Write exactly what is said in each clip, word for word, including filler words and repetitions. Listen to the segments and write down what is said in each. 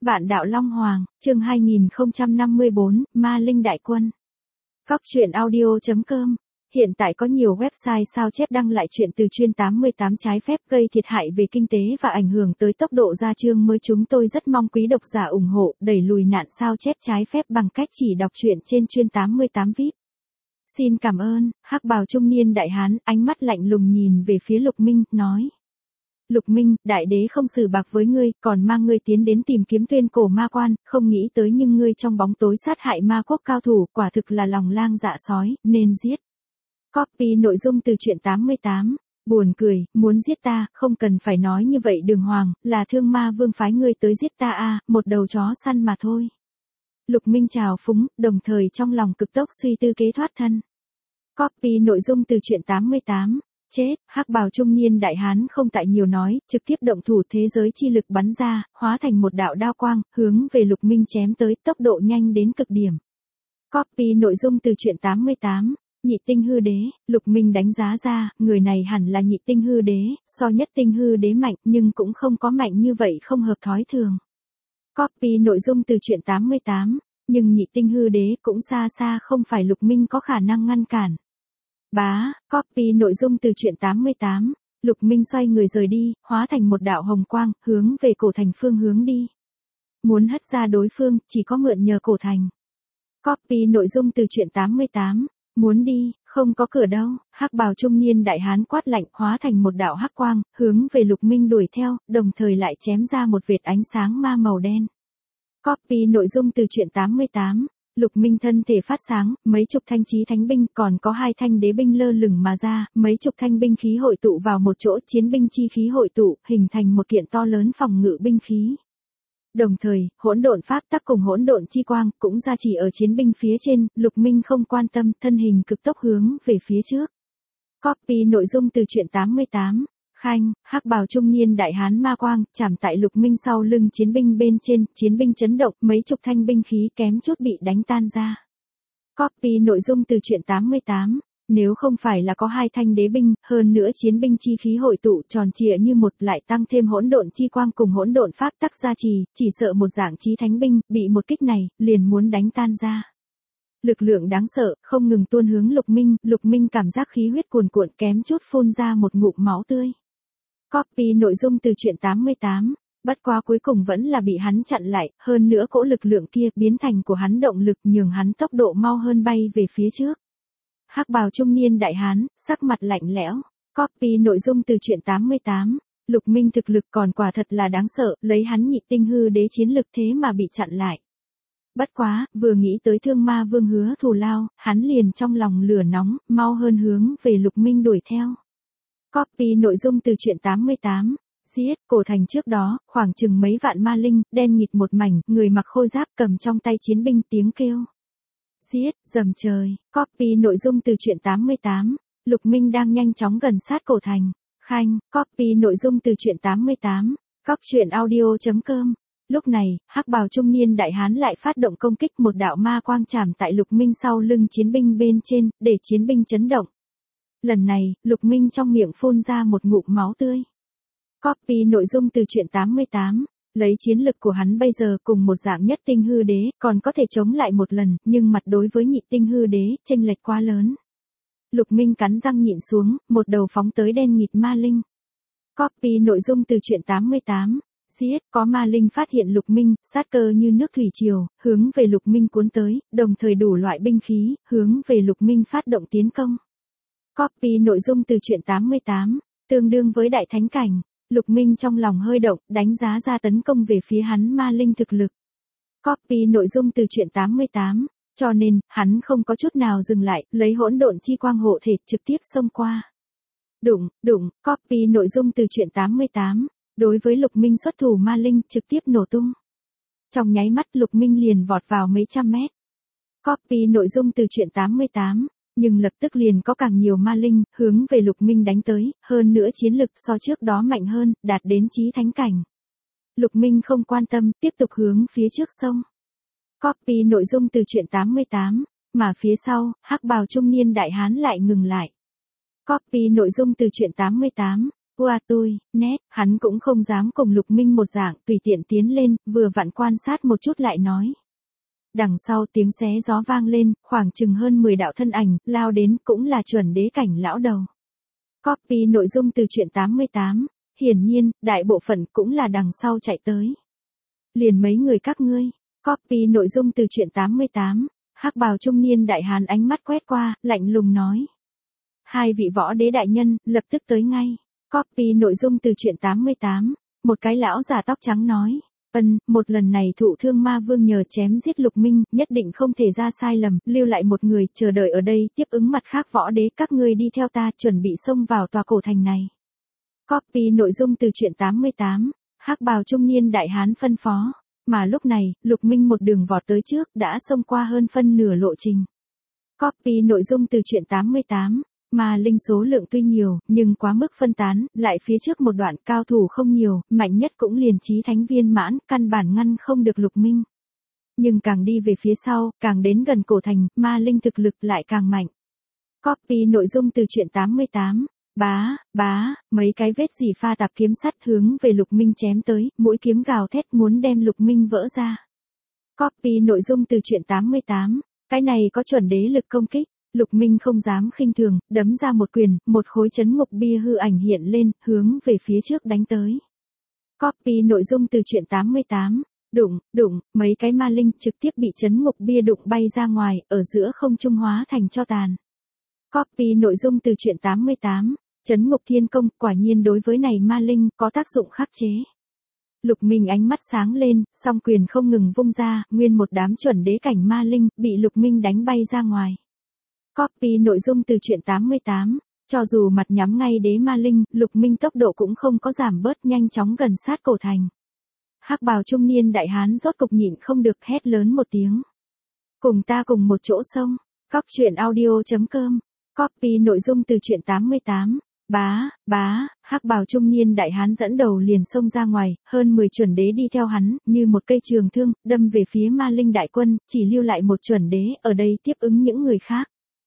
Vạn đạo Long Hoàng, chương hai nghìn không trăm năm mươi bốn, Ma Linh Đại Quân. Góc truyện audio chấm com. Hiện tại có nhiều website sao chép đăng lại chuyện từ chuyên tám mươi tám trái phép gây thiệt hại về kinh tế và ảnh hưởng tới tốc độ ra chương mới. Chúng tôi rất mong quý độc giả ủng hộ, đẩy lùi nạn sao chép trái phép bằng cách chỉ đọc truyện trên chuyên tám mươi tám vi ai pi. Xin cảm ơn. Hắc bào trung niên đại hán, ánh mắt lạnh lùng nhìn về phía Lục Minh, nói. Lục Minh, đại đế không xử bạc với ngươi, còn mang ngươi tiến đến tìm kiếm tuyên cổ ma quan, không nghĩ tới nhưng ngươi trong bóng tối sát hại ma quốc cao thủ, quả thực là lòng lang dạ sói, nên giết. Copy nội dung từ truyện tám mươi tám. Buồn cười, muốn giết ta, không cần phải nói như vậy Đường Hoàng, là Thương Ma Vương phái ngươi tới giết ta à, một đầu chó săn mà thôi. Lục Minh chào phúng, đồng thời trong lòng cực tốc suy tư kế thoát thân. Copy nội dung từ truyện tám mươi tám. Chết, hắc bào trung niên đại hán không tại nhiều nói, trực tiếp động thủ, thế giới chi lực bắn ra, hóa thành một đạo đao quang, hướng về Lục Minh chém tới, tốc độ nhanh đến cực điểm. Copy nội dung từ truyện tám mươi tám. Nhị tinh hư đế, Lục Minh đánh giá ra, người này hẳn là nhị tinh hư đế, so nhất tinh hư đế mạnh nhưng cũng không có mạnh như vậy, không hợp thói thường. Copy nội dung từ truyện tám mươi tám, nhưng nhị tinh hư đế cũng xa xa không phải Lục Minh có khả năng ngăn cản. Bá, copy nội dung từ truyện tám mươi tám, Lục Minh xoay người rời đi, hóa thành một đạo hồng quang, hướng về cổ thành phương hướng đi. Muốn hất ra đối phương, chỉ có mượn nhờ cổ thành. Copy nội dung từ truyện tám mươi tám, muốn đi, không có cửa đâu, hắc bào trung niên đại hán quát lạnh, hóa thành một đạo hắc quang, hướng về Lục Minh đuổi theo, đồng thời lại chém ra một vệt ánh sáng ma màu đen. Copy nội dung từ truyện tám mươi tám. Lục Minh thân thể phát sáng, mấy chục thanh chí thánh binh, còn có hai thanh đế binh lơ lửng mà ra, mấy chục thanh binh khí hội tụ vào một chỗ, chiến binh chi khí hội tụ, hình thành một kiện to lớn phòng ngự binh khí. Đồng thời, hỗn độn pháp tắc cùng hỗn độn chi quang cũng gia trì ở chiến binh phía trên, Lục Minh không quan tâm, thân hình cực tốc hướng về phía trước. Copy nội dung từ truyện tám mươi tám. Khanh, hắc bào trung niên đại hán ma quang, chạm tại Lục Minh sau lưng chiến binh bên trên, chiến binh chấn động, mấy chục thanh binh khí kém chút bị đánh tan ra. Copy nội dung từ truyện tám mươi tám, nếu không phải là có hai thanh đế binh, hơn nữa chiến binh chi khí hội tụ tròn trịa như một, lại tăng thêm hỗn độn chi quang cùng hỗn độn pháp tắc gia trì, chỉ sợ một dạng chí thánh binh, bị một kích này, liền muốn đánh tan ra. Lực lượng đáng sợ, không ngừng tuôn hướng Lục Minh, Lục Minh cảm giác khí huyết cuồn cuộn, kém chút phun ra một ngụm máu tươi. Copy nội dung từ truyện tám mươi tám, bất quá cuối cùng vẫn là bị hắn chặn lại, hơn nữa cỗ lực lượng kia biến thành của hắn động lực, nhường hắn tốc độ mau hơn bay về phía trước. Hắc bào trung niên đại hán, sắc mặt lạnh lẽo. Copy nội dung từ truyện tám mươi tám, Lục Minh thực lực còn quả thật là đáng sợ, lấy hắn nhị tinh hư đế chiến lực thế mà bị chặn lại. Bất quá, vừa nghĩ tới Thương Ma Vương hứa thù lao, hắn liền trong lòng lửa nóng, mau hơn hướng về Lục Minh đuổi theo. Copy nội dung từ truyện tám mươi tám. Giết, cổ thành trước đó, khoảng chừng mấy vạn ma linh, đen nghịt một mảnh, người mặc khôi giáp cầm trong tay chiến binh, tiếng kêu. Giết, dầm trời. Copy nội dung từ truyện tám mươi tám. Lục Minh đang nhanh chóng gần sát cổ thành. Khanh, copy nội dung từ truyện tám mươi tám. Góc truyện audio chấm com. Lúc này, hắc bào trung niên đại hán lại phát động công kích, một đạo ma quang chạm tại Lục Minh sau lưng chiến binh bên trên, để chiến binh chấn động. Lần này, Lục Minh trong miệng phun ra một ngụm máu tươi. Copy nội dung từ truyện tám mươi tám. Lấy chiến lực của hắn bây giờ cùng một dạng nhất tinh hư đế, còn có thể chống lại một lần, nhưng mặt đối với nhị tinh hư đế, chênh lệch quá lớn. Lục Minh cắn răng nhịn xuống, một đầu phóng tới đen nghịt ma linh. Copy nội dung từ truyện tám mươi tám. Giết, có ma linh phát hiện Lục Minh, sát cơ như nước thủy triều, hướng về Lục Minh cuốn tới, đồng thời đủ loại binh khí, hướng về Lục Minh phát động tiến công. Copy nội dung từ truyện tám mươi tám, tương đương với đại thánh cảnh. Lục Minh trong lòng hơi động, đánh giá ra tấn công về phía hắn ma linh thực lực. Copy nội dung từ truyện tám mươi tám, cho nên, hắn không có chút nào dừng lại, lấy hỗn độn chi quang hộ thể trực tiếp xông qua. Đụng, đụng, copy nội dung từ truyện tám mươi tám, đối với Lục Minh xuất thủ ma linh trực tiếp nổ tung. Trong nháy mắt Lục Minh liền vọt vào mấy trăm mét. Copy nội dung từ truyện tám mươi tám. Nhưng lập tức liền có càng nhiều ma linh, hướng về Lục Minh đánh tới, hơn nữa chiến lực so trước đó mạnh hơn, đạt đến chí thánh cảnh. Lục Minh không quan tâm, tiếp tục hướng phía trước sông. Copy nội dung từ truyện tám mươi tám, mà phía sau, hắc bào trung niên đại hán lại ngừng lại. Copy nội dung từ truyện tám mươi tám, Qua tôi, nét, hắn cũng không dám cùng Lục Minh một dạng tùy tiện tiến lên, vừa vặn quan sát một chút lại nói. Đằng sau tiếng xé gió vang lên, khoảng chừng hơn mười đạo thân ảnh, lao đến cũng là chuẩn đế cảnh lão đầu. Copy nội dung từ truyện tám mươi tám, hiển nhiên, đại bộ phận cũng là đằng sau chạy tới. Liền mấy người các ngươi, copy nội dung từ truyện tám mươi tám, hắc bào trung niên đại hán ánh mắt quét qua, lạnh lùng nói. Hai vị võ đế đại nhân, lập tức tới ngay. Copy nội dung từ truyện tám mươi tám, một cái lão già tóc trắng nói. Ân, một lần này thụ thương ma vương nhờ chém giết Lục Minh, nhất định không thể ra sai lầm, lưu lại một người, chờ đợi ở đây, tiếp ứng mặt khác võ đế, các ngươi đi theo ta, chuẩn bị xông vào tòa cổ thành này. Copy nội dung từ truyện tám mươi tám, hắc bào trung niên đại hán phân phó, mà lúc này, Lục Minh một đường vọt tới trước, đã xông qua hơn phân nửa lộ trình. Copy nội dung từ truyện tám mươi tám. Mà linh số lượng tuy nhiều, nhưng quá mức phân tán, lại phía trước một đoạn cao thủ không nhiều, mạnh nhất cũng liền chí thánh viên mãn, căn bản ngăn không được Lục Minh. Nhưng càng đi về phía sau, càng đến gần cổ thành, ma linh thực lực lại càng mạnh. Copy nội dung từ truyện tám mươi tám. Bá, bá, mấy cái vết dỉ pha tạp kiếm sắt hướng về Lục Minh chém tới, mũi kiếm gào thét muốn đem Lục Minh vỡ ra. Copy nội dung từ truyện tám mươi tám. Cái này có chuẩn đế lực công kích. Lục Minh không dám khinh thường, đấm ra một quyền, một khối chấn ngục bia hư ảnh hiện lên, hướng về phía trước đánh tới. Copy nội dung từ truyện tám mươi tám, đụng, đụng, mấy cái ma linh trực tiếp bị chấn ngục bia đụng bay ra ngoài, ở giữa không trung hóa thành tro tàn. Copy nội dung từ truyện tám mươi tám, chấn ngục thiên công, quả nhiên đối với này ma linh có tác dụng khắc chế. Lục Minh ánh mắt sáng lên, song quyền không ngừng vung ra, nguyên một đám chuẩn đế cảnh ma linh bị Lục Minh đánh bay ra ngoài. Copy nội dung từ truyện tám mươi tám, cho dù mặt nhắm ngay đế ma linh, Lục Minh tốc độ cũng không có giảm bớt, nhanh chóng gần sát cổ thành. Hắc bào trung niên đại hán rốt cục nhịn không được hét lớn một tiếng. Cùng ta cùng một chỗ xông, cóc truyện audio chấm com, copy nội dung từ truyện tám mươi tám, bá, bá, hắc bào trung niên đại hán dẫn đầu liền xông ra ngoài, hơn mười chuẩn đế đi theo hắn, như một cây trường thương, đâm về phía ma linh đại quân, chỉ lưu lại một chuẩn đế, ở đây tiếp ứng những người khác.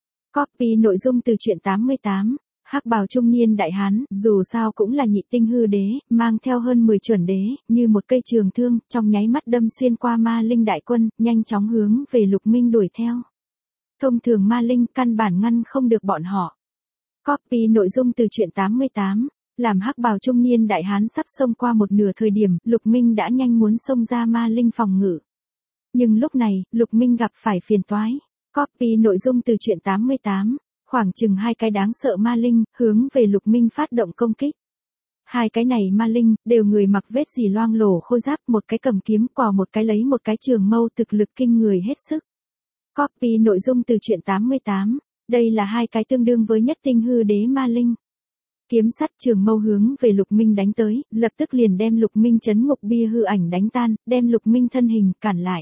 Copy nội dung từ truyện tám mươi tám, hắc bào trung niên đại hán, dù sao cũng là nhị tinh hư đế, mang theo hơn mười chuẩn đế, như một cây trường thương, trong nháy mắt đâm xuyên qua ma linh đại quân, nhanh chóng hướng về Lục Minh đuổi theo. Thông thường ma linh căn bản ngăn không được bọn họ. Copy nội dung từ truyện tám mươi tám, làm hắc bào trung niên đại hán sắp xông qua một nửa thời điểm, Lục Minh đã nhanh muốn xông ra ma linh phòng ngự. Nhưng lúc này, Lục Minh gặp phải phiền toái. Copy nội dung từ truyện tám mươi tám, khoảng chừng hai cái đáng sợ ma linh, hướng về Lục Minh phát động công kích. Hai cái này ma linh, đều người mặc vết dỉ loang lổ khôi giáp, một cái cầm kiếm, quả một cái lấy một cái trường mâu, thực lực kinh người hết sức. Copy nội dung từ truyện tám mươi tám, đây là hai cái tương đương với nhất tinh hư đế ma linh. Kiếm sắt trường mâu hướng về Lục Minh đánh tới, lập tức liền đem Lục Minh chấn ngục bia hư ảnh đánh tan, đem Lục Minh thân hình cản lại.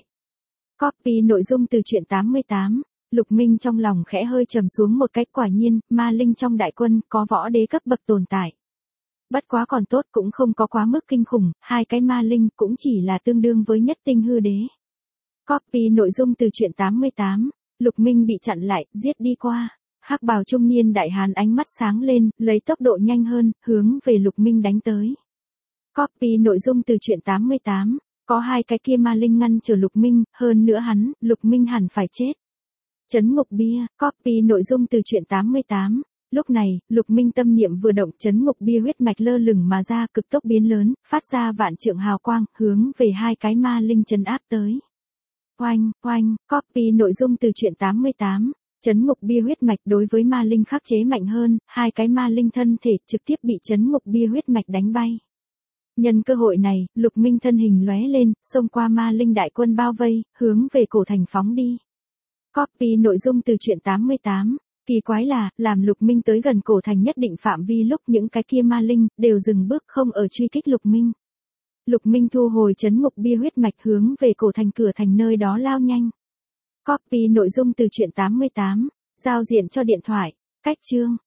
Copy nội dung từ truyện tám mươi tám, Lục Minh trong lòng khẽ hơi trầm xuống một cách, quả nhiên, ma linh trong đại quân có võ đế cấp bậc tồn tại. Bất quá còn tốt, cũng không có quá mức kinh khủng, hai cái ma linh cũng chỉ là tương đương với nhất tinh hư đế. Copy nội dung từ truyện tám mươi tám, Lục Minh bị chặn lại, giết đi qua. Hắc bào trung niên đại hán ánh mắt sáng lên, lấy tốc độ nhanh hơn, hướng về Lục Minh đánh tới. Copy nội dung từ truyện tám mươi tám, có hai cái kia ma linh ngăn trở Lục Minh, hơn nữa hắn, Lục Minh hẳn phải chết. Chấn ngục bia, copy nội dung từ truyện tám mươi tám. Lúc này, Lục Minh tâm niệm vừa động, chấn ngục bia huyết mạch lơ lửng mà ra, cực tốc biến lớn, phát ra vạn trượng hào quang, hướng về hai cái ma linh trấn áp tới. Oanh, oanh, copy nội dung từ truyện tám mươi tám. Chấn ngục bia huyết mạch đối với ma linh khắc chế mạnh hơn, hai cái ma linh thân thể trực tiếp bị chấn ngục bia huyết mạch đánh bay. Nhân cơ hội này, Lục Minh thân hình lóe lên, xông qua ma linh đại quân bao vây, hướng về cổ thành phóng đi. Copy nội dung từ truyện tám mươi tám. Kỳ quái là, làm Lục Minh tới gần cổ thành nhất định phạm vi lúc những cái kia ma linh đều dừng bước không ở truy kích Lục Minh. Lục Minh thu hồi chấn ngục bia huyết mạch hướng về cổ thành cửa thành nơi đó lao nhanh. Copy nội dung từ truyện tám mươi tám. Giao diện cho điện thoại. Cách chương.